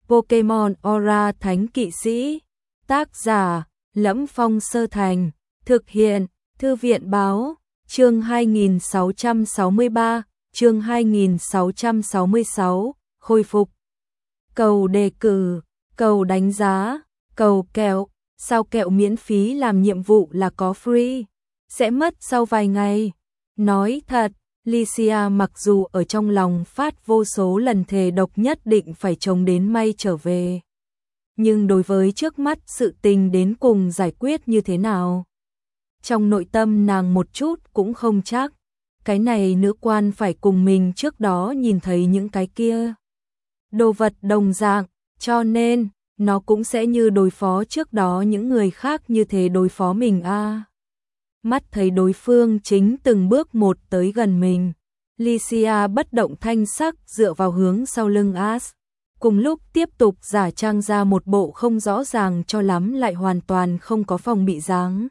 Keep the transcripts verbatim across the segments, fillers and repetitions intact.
Pokemon Aura Thánh Kỵ Sĩ. Tác giả: Lẫm Phong Sơ Thành. Thực hiện: Thư viện báo. Chương hai nghìn sáu trăm sáu mươi ba, chương hai nghìn sáu trăm sáu mươi sáu, khôi phục. Cầu đề cử, cầu đánh giá, cầu kẹo, sao kẹo miễn phí làm nhiệm vụ là có free, sẽ mất sau vài ngày. Nói thật, Lycia mặc dù ở trong lòng phát vô số lần thề độc nhất định phải chống đến may trở về. Nhưng đối với trước mắt sự tình đến cùng giải quyết như thế nào? Trong nội tâm nàng một chút cũng không chắc. Cái này nữ quan phải cùng mình trước đó nhìn thấy những cái kia đồ vật đồng dạng, cho nên nó cũng sẽ như đối phó trước đó những người khác như thế đối phó mình a. À. Mắt thấy đối phương chính từng bước một tới gần mình, Lycia bất động thanh sắc dựa vào hướng sau lưng Ash, cùng lúc tiếp tục giả trang ra một bộ không rõ ràng cho lắm lại hoàn toàn không có phòng bị dáng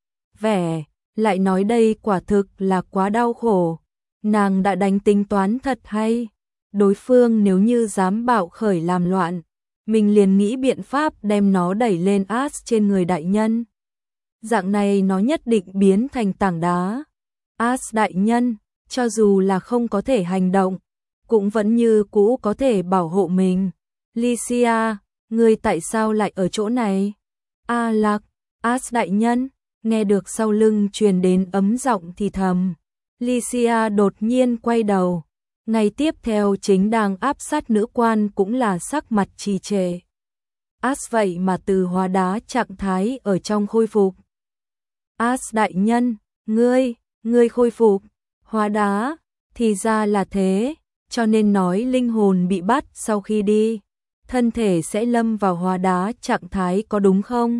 vẻ, lại nói đây quả thực là quá đau khổ. Nàng đã đánh tính toán thật hay, đối phương nếu như dám bạo khởi làm loạn, mình liền nghĩ biện pháp đem nó đẩy lên Ash trên người đại nhân. Dạng này nó nhất định biến thành tảng đá. Ash đại nhân, cho dù là không có thể hành động, cũng vẫn như cũ có thể bảo hộ mình. Lycia, ngươi tại sao lại ở chỗ này? A Lạc, Ash đại nhân, nghe được sau lưng truyền đến ấm giọng thì thầm. Lycia đột nhiên quay đầu, ngay tiếp theo chính đang áp sát nữ quan cũng là sắc mặt trì trệ. Ash vậy mà từ hóa đá trạng thái ở trong khôi phục. Ash đại nhân, ngươi, ngươi khôi phục, hóa đá, thì ra là thế, cho nên nói linh hồn bị bắt sau khi đi, thân thể sẽ lâm vào hóa đá trạng thái có đúng không?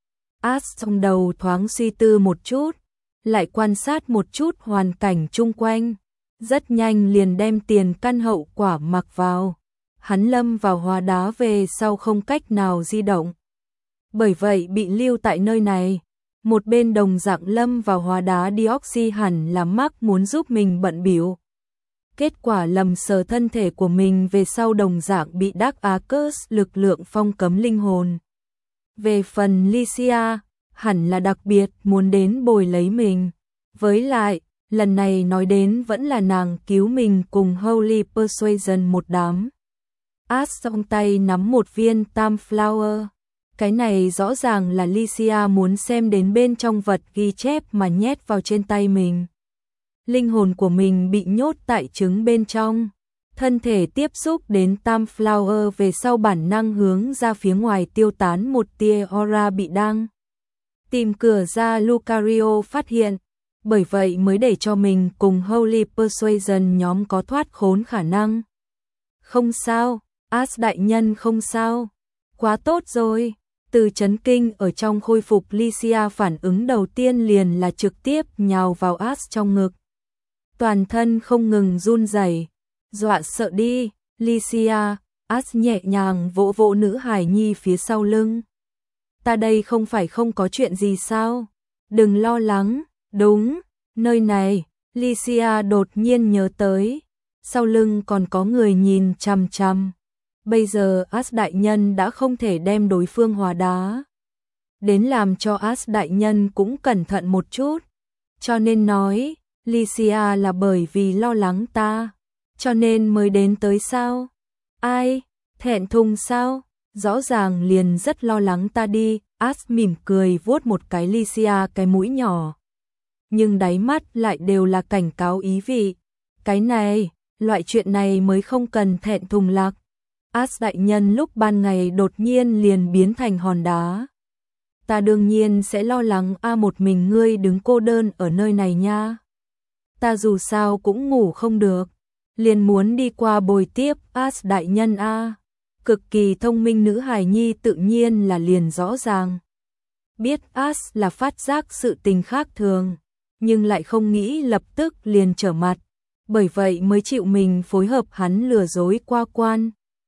Ash trong đầu thoáng suy tư một chút, lại quan sát một chút hoàn cảnh chung quanh, rất nhanh liền đem tiền căn hậu quả mặc vào. Hắn lâm vào hóa đá về sau không cách nào di động, bởi vậy bị lưu tại nơi này. Một bên đồng dạng lâm vào hóa đá Deoxy hẳn là mắc muốn giúp mình bận bịu. Kết quả lầm sờ thân thể của mình về sau đồng dạng bị Dark Arcus lực lượng phong cấm linh hồn. Về phần Lycia, hẳn là đặc biệt muốn đến bồi lấy mình. Với lại, lần này nói đến vẫn là nàng cứu mình cùng Holy Persuasion một đám. Ash trong tay nắm một viên Tam Flower. Cái này rõ ràng là Lycia muốn xem đến bên trong vật ghi chép mà nhét vào trên tay mình. Linh hồn của mình bị nhốt tại trứng bên trong. Thân thể tiếp xúc đến Tam Flower về sau bản năng hướng ra phía ngoài tiêu tán một tia aura bị đang tìm cửa ra Lucario phát hiện. Bởi vậy mới để cho mình cùng Holy Persuasion nhóm có thoát khốn khả năng. Không sao, Ash đại nhân không sao. Quá tốt rồi. Từ chấn kinh ở trong khôi phục, Lycia phản ứng đầu tiên liền là trực tiếp nhào vào Ash trong ngực. Toàn thân không ngừng run rẩy, dọa sợ đi. Lycia, Ash nhẹ nhàng vỗ vỗ nữ hài nhi phía sau lưng. Ta đây không phải không có chuyện gì sao? Đừng lo lắng. Đúng, nơi này, Lycia đột nhiên nhớ tới, sau lưng còn có người nhìn chằm chằm. Bây giờ Ash đại nhân đã không thể đem đối phương hóa đá, đến làm cho Ash đại nhân cũng cẩn thận một chút. Cho nên nói, Lycia là bởi vì lo lắng ta, cho nên mới đến tới sao? Ai? Thẹn thùng sao? Rõ ràng liền rất lo lắng ta đi. Ash mỉm cười vuốt một cái Lycia cái mũi nhỏ, nhưng đáy mắt lại đều là cảnh cáo ý vị. Cái này, loại chuyện này mới không cần thẹn thùng lạc. Ash đại nhân lúc ban ngày đột nhiên liền biến thành hòn đá. Ta đương nhiên sẽ lo lắng a, một mình ngươi đứng cô đơn ở nơi này nha. Ta dù sao cũng ngủ không được, liền muốn đi qua bồi tiếp Ash đại nhân a. Cực kỳ thông minh nữ hài nhi tự nhiên là liền rõ ràng. Biết Ash là phát giác sự tình khác thường, nhưng lại không nghĩ lập tức liền trở mặt, bởi vậy mới chịu mình phối hợp hắn lừa dối qua quan.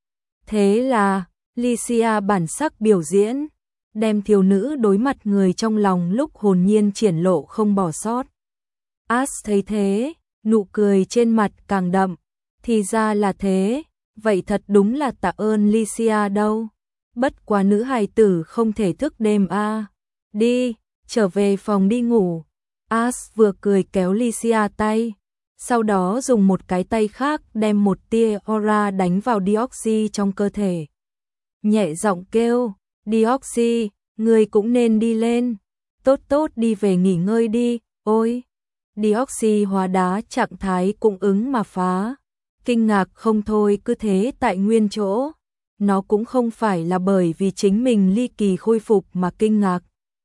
Thế là, Lycia bản sắc biểu diễn, đem thiếu nữ đối mặt người trong lòng lúc hồn nhiên triển lộ không bỏ sót. Ash thấy thế, nụ cười trên mặt càng đậm, thì ra là thế, vậy thật đúng là tạ ơn Lycia đâu. Bất quá nữ hài tử không thể thức đêm a. À. Đi, trở về phòng đi ngủ. As vừa cười kéo Lycia tay, sau đó dùng một cái tay khác đem một tia aura đánh vào Deoxy trong cơ thể. Nhẹ giọng kêu, Deoxy, người cũng nên đi lên. Tốt tốt đi về nghỉ ngơi đi, ôi. Deoxy hóa đá trạng thái cũng ứng mà phá. Kinh ngạc không thôi cứ thế tại nguyên chỗ. Nó cũng không phải là bởi vì chính mình ly kỳ khôi phục mà kinh ngạc.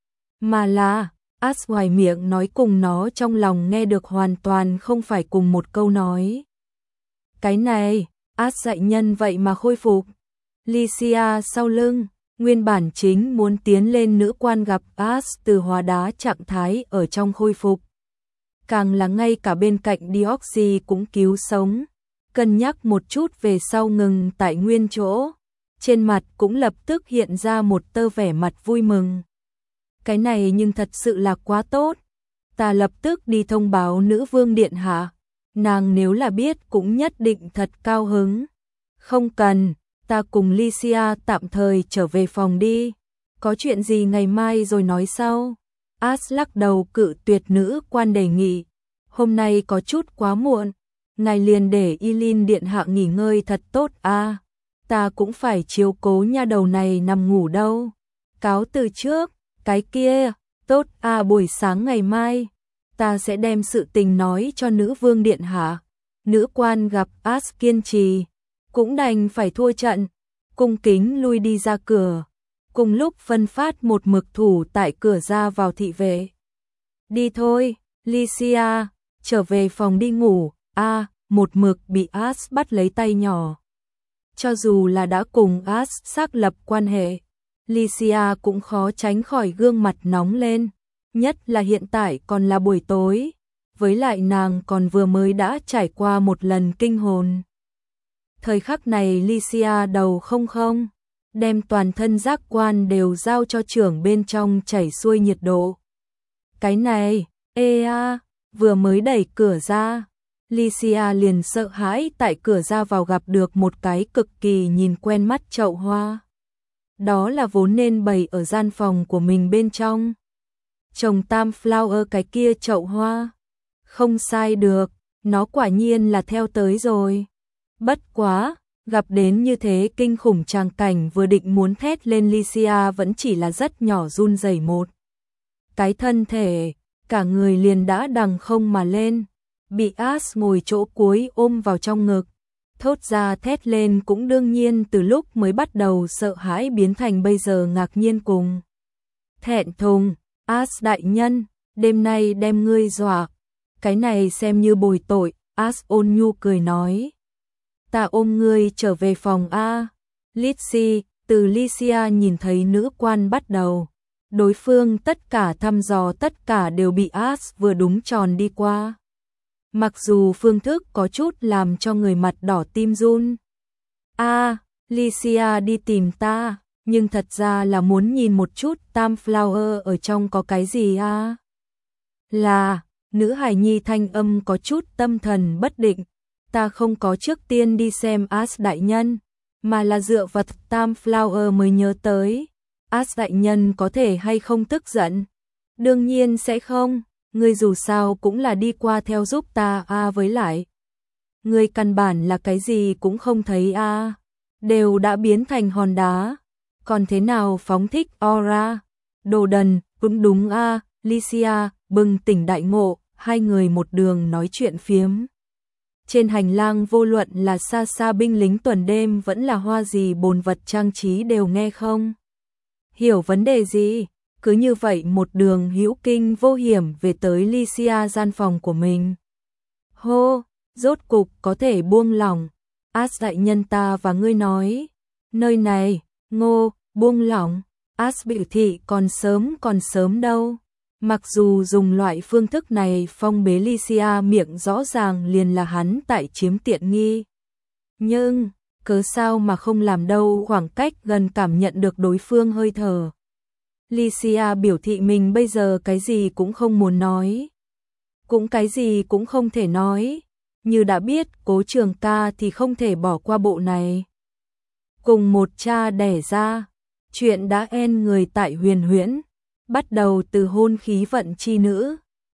Mà là, As ngoài miệng nói cùng nó trong lòng nghe được hoàn toàn không phải cùng một câu nói. Cái này, As dạy nhân vậy mà khôi phục. Lycia sau lưng, nguyên bản chính muốn tiến lên nữ quan gặp As từ hóa đá trạng thái ở trong khôi phục. Càng là ngay cả bên cạnh Deoxy cũng cứu sống. Cân nhắc một chút về sau ngừng tại nguyên chỗ. Trên mặt cũng lập tức hiện ra một tơ vẻ mặt vui mừng. Cái này nhưng thật sự là quá tốt. Ta lập tức đi thông báo nữ vương điện hạ. Nàng nếu là biết cũng nhất định thật cao hứng. Không cần, ta cùng Lycia tạm thời trở về phòng đi. Có chuyện gì ngày mai rồi nói sau. As lắc đầu cự tuyệt nữ quan đề nghị. Hôm nay có chút quá muộn. Ngài liền để Ylin điện hạ nghỉ ngơi thật tốt a. À, ta cũng phải chiếu cố nha đầu này nằm ngủ đâu. Cáo từ trước, cái kia, tốt a à, buổi sáng ngày mai, ta sẽ đem sự tình nói cho nữ vương điện hạ. Nữ quan gặp As kiên trì, cũng đành phải thua trận, cung kính lui đi ra cửa. Cùng lúc phân phát một mực thủ tại cửa ra vào thị vệ. Đi thôi, Lycia, trở về phòng đi ngủ. A, à, một mực bị As bắt lấy tay nhỏ. Cho dù là đã cùng As xác lập quan hệ, Lycia cũng khó tránh khỏi gương mặt nóng lên, nhất là hiện tại còn là buổi tối, với lại nàng còn vừa mới đã trải qua một lần kinh hồn. Thời khắc này Lycia đầu không không, đem toàn thân giác quan đều giao cho trưởng bên trong chảy xuôi nhiệt độ. Cái này, ê a, vừa mới đẩy cửa ra. Lycia liền sợ hãi tại cửa ra vào gặp được một cái cực kỳ nhìn quen mắt chậu hoa. Đó là vốn nên bày ở gian phòng của mình bên trong. Trồng tam flower cái kia chậu hoa. Không sai được, nó quả nhiên là theo tới rồi. Bất quá, gặp đến như thế kinh khủng tràng cảnh vừa định muốn thét lên Lycia vẫn chỉ là rất nhỏ run rẩy một. Cái thân thể, cả người liền đã đằng không mà lên. Bị As ngồi chỗ cuối ôm vào trong ngực, thốt ra thét lên cũng đương nhiên từ lúc mới bắt đầu sợ hãi biến thành bây giờ ngạc nhiên cùng. Thẹn thùng, As đại nhân, đêm nay đem ngươi dọa, cái này xem như bồi tội, As ôn nhu cười nói. Ta ôm ngươi trở về phòng A. Lizzie, từ Lycia nhìn thấy nữ quan bắt đầu. Đối phương tất cả thăm dò tất cả đều bị As vừa đúng tròn đi qua. Mặc dù phương thức có chút làm cho người mặt đỏ tim run. A, à, Lycia đi tìm ta, nhưng thật ra là muốn nhìn một chút tam flower ở trong có cái gì a. À? Là, nữ hài nhi thanh âm có chút tâm thần bất định. Ta không có trước tiên đi xem As đại nhân, mà là dựa vật tam flower mới nhớ tới. As đại nhân có thể hay không tức giận? Đương nhiên sẽ không. Ngươi dù sao cũng là đi qua theo giúp ta a à, với lại. Ngươi căn bản là cái gì cũng không thấy a à, đều đã biến thành hòn đá. Còn thế nào phóng thích aura? Đồ đần, cũng đúng a à, Lycia, bừng tỉnh đại ngộ, hai người một đường nói chuyện phiếm. Trên hành lang vô luận là xa xa binh lính tuần đêm vẫn là hoa gì bồn vật trang trí đều nghe không. Hiểu vấn đề gì? Cứ như vậy một đường hữu kinh vô hiểm về tới Lycia gian phòng của mình. Hô, rốt cục có thể buông lỏng. As đại nhân ta và ngươi nói. Nơi này, ngô, buông lỏng. As biểu thị còn sớm còn sớm đâu. Mặc dù dùng loại phương thức này phong bế Lycia miệng rõ ràng liền là hắn tại chiếm tiện nghi. Nhưng, cớ sao mà không làm đâu khoảng cách gần cảm nhận được đối phương hơi thở. Lycia biểu thị mình bây giờ cái gì cũng không muốn nói. Cũng cái gì cũng không thể nói. Như đã biết Cố Trường Ca thì không thể bỏ qua bộ này. Cùng một cha đẻ ra, chuyện đã en người tại Huyền Huyễn, bắt đầu từ hôn khí vận chi nữ,